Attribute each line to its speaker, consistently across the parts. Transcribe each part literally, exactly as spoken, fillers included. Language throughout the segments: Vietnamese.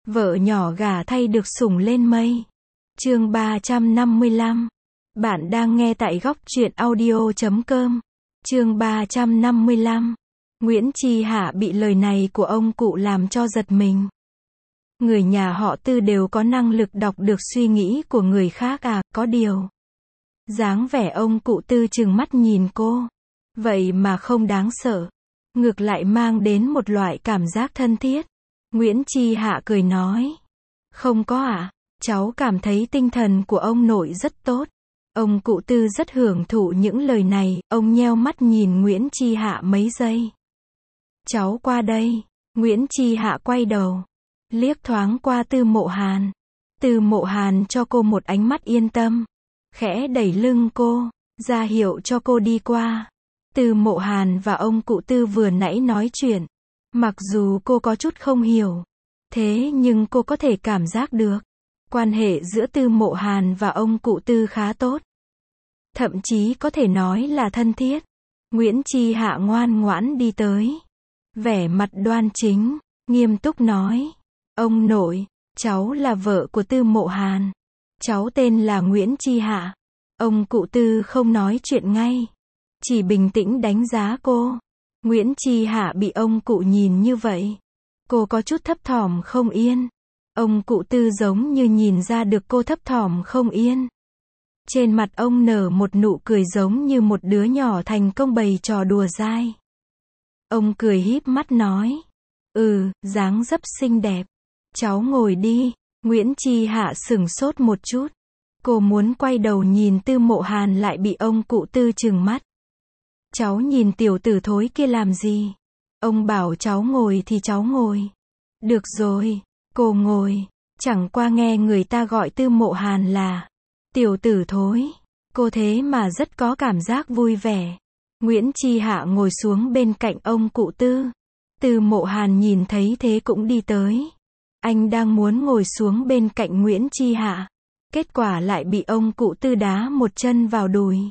Speaker 1: Vợ nhỏ gả thay được sủng lên mây. Chương ba trăm năm mươi lăm. Bạn đang nghe tại góc truyện audio chấm com. Chương ba trăm năm mươi lăm. Nguyễn Chi Hạ bị lời này của ông cụ làm cho giật mình. Người nhà họ Tư đều có năng lực đọc được suy nghĩ của người khác à, có điều. Dáng vẻ ông cụ Tư trừng mắt nhìn cô. Vậy mà không đáng sợ. Ngược lại mang đến một loại cảm giác thân thiết. Nguyễn Chi Hạ cười nói. Không có ạ, à, cháu cảm thấy tinh thần của ông nội rất tốt. Ông cụ Tư rất hưởng thụ những lời này, ông nheo mắt nhìn Nguyễn Chi Hạ mấy giây. Cháu qua đây. Nguyễn Chi Hạ quay đầu. Liếc thoáng qua Tư Mộ Hàn. Tư Mộ Hàn cho cô một ánh mắt yên tâm. Khẽ đẩy lưng cô, ra hiệu cho cô đi qua. Tư Mộ Hàn và ông cụ Tư vừa nãy nói chuyện. Mặc dù cô có chút không hiểu. Thế nhưng cô có thể cảm giác được. Quan hệ giữa Tư Mộ Hàn và ông cụ Tư khá tốt. Thậm chí có thể nói là thân thiết. Nguyễn Chi Hạ ngoan ngoãn đi tới. Vẻ mặt đoan chính, nghiêm túc nói. Ông nội, cháu là vợ của Tư Mộ Hàn. Cháu tên là Nguyễn Chi Hạ. Ông cụ Tư không nói chuyện ngay. Chỉ bình tĩnh đánh giá cô. Nguyễn Chi Hạ bị ông cụ nhìn như vậy. Cô có chút thấp thỏm không yên. Ông cụ Tư giống như nhìn ra được cô thấp thỏm không yên. Trên mặt ông nở một nụ cười giống như một đứa nhỏ thành công bày trò đùa dai. Ông cười híp mắt nói. Ừ, dáng dấp xinh đẹp. Cháu ngồi đi. Nguyễn Chi Hạ sửng sốt một chút. Cô muốn quay đầu nhìn Tư Mộ Hàn lại bị ông cụ Tư trừng mắt. Cháu nhìn tiểu tử thối kia làm gì? Ông bảo cháu ngồi thì cháu ngồi. Được rồi, cô ngồi. Chẳng qua nghe người ta gọi Tư Mộ Hàn là tiểu tử thối. Cô thế mà rất có cảm giác vui vẻ. Nguyễn Chi Hạ ngồi xuống bên cạnh ông cụ Tư. Tư Mộ Hàn nhìn thấy thế cũng đi tới. Anh đang muốn ngồi xuống bên cạnh Nguyễn Chi Hạ. Kết quả lại bị ông cụ Tư đá một chân vào đùi.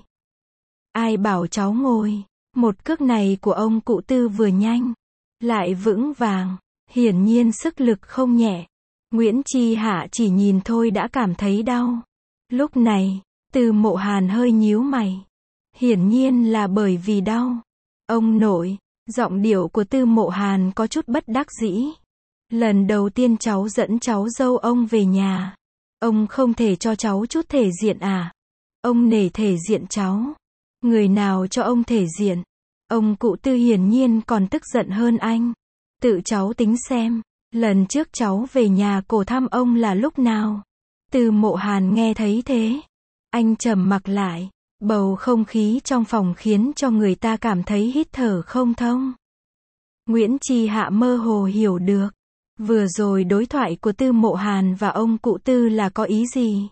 Speaker 1: Ai bảo cháu ngồi? Một cước này của ông cụ Tư vừa nhanh, lại vững vàng, hiển nhiên sức lực không nhẹ. Nguyễn Chi Hạ chỉ nhìn thôi đã cảm thấy đau. Lúc này, Tư Mộ Hàn hơi nhíu mày. Hiển nhiên là bởi vì đau. Ông nội, giọng điệu của Tư Mộ Hàn có chút bất đắc dĩ. Lần đầu tiên cháu dẫn cháu dâu ông về nhà. Ông không thể cho cháu chút thể diện à? Ông nể thể diện cháu. Người nào cho ông thể diện? Ông cụ Tư hiển nhiên còn tức giận hơn anh. Tự cháu tính xem, lần trước cháu về nhà cổ thăm ông là lúc nào? Tư Mộ Hàn nghe thấy thế. Anh trầm mặc lại. Bầu không khí trong phòng khiến cho người ta cảm thấy hít thở không thông. Nguyễn Chi Hạ mơ hồ hiểu được. Vừa rồi đối thoại của Tư Mộ Hàn và ông cụ Tư là có ý gì?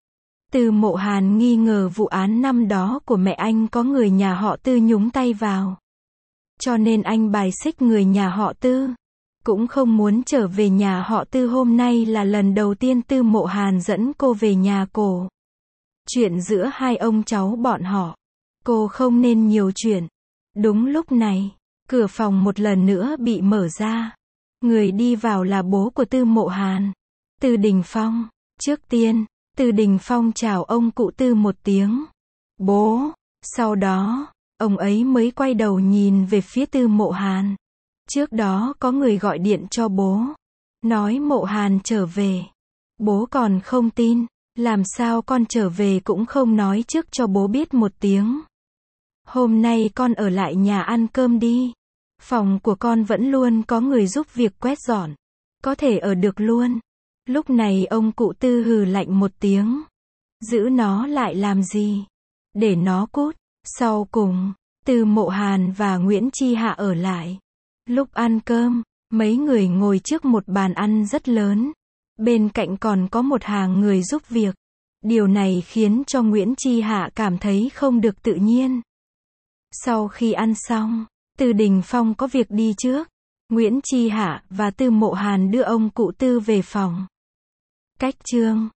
Speaker 1: Tư Mộ Hàn nghi ngờ vụ án năm đó của mẹ anh có người nhà họ Tư nhúng tay vào. Cho nên anh bài xích người nhà họ Tư. Cũng không muốn trở về nhà họ Tư. Hôm nay là lần đầu tiên Tư Mộ Hàn dẫn cô về nhà cổ. Chuyện giữa hai ông cháu bọn họ. Cô không nên nhiều chuyện. Đúng lúc này, cửa phòng một lần nữa bị mở ra. Người đi vào là bố của Tư Mộ Hàn. Tư Đình Phong. Trước tiên, Tư Đình Phong chào ông cụ Tư một tiếng. Bố. Sau đó, ông ấy mới quay đầu nhìn về phía Tư Mộ Hàn. Trước đó có người gọi điện cho bố. Nói Mộ Hàn trở về. Bố còn không tin. Làm sao con trở về cũng không nói trước cho bố biết một tiếng. Hôm nay con ở lại nhà ăn cơm đi. Phòng của con vẫn luôn có người giúp việc quét dọn. Có thể ở được luôn. Lúc này ông cụ Tư hừ lạnh một tiếng. Giữ nó lại làm gì? Để nó cút. Sau cùng, Tư Mộ Hàn và Nguyễn Chi Hạ ở lại. Lúc ăn cơm, mấy người ngồi trước một bàn ăn rất lớn. Bên cạnh còn có một hàng người giúp việc. Điều này khiến cho Nguyễn Chi Hạ cảm thấy không được tự nhiên. Sau khi ăn xong, Tư Đình Phong có việc đi trước. Nguyễn Chi Hạ và Tư Mộ Hàn đưa ông cụ Tư về phòng. Cách chương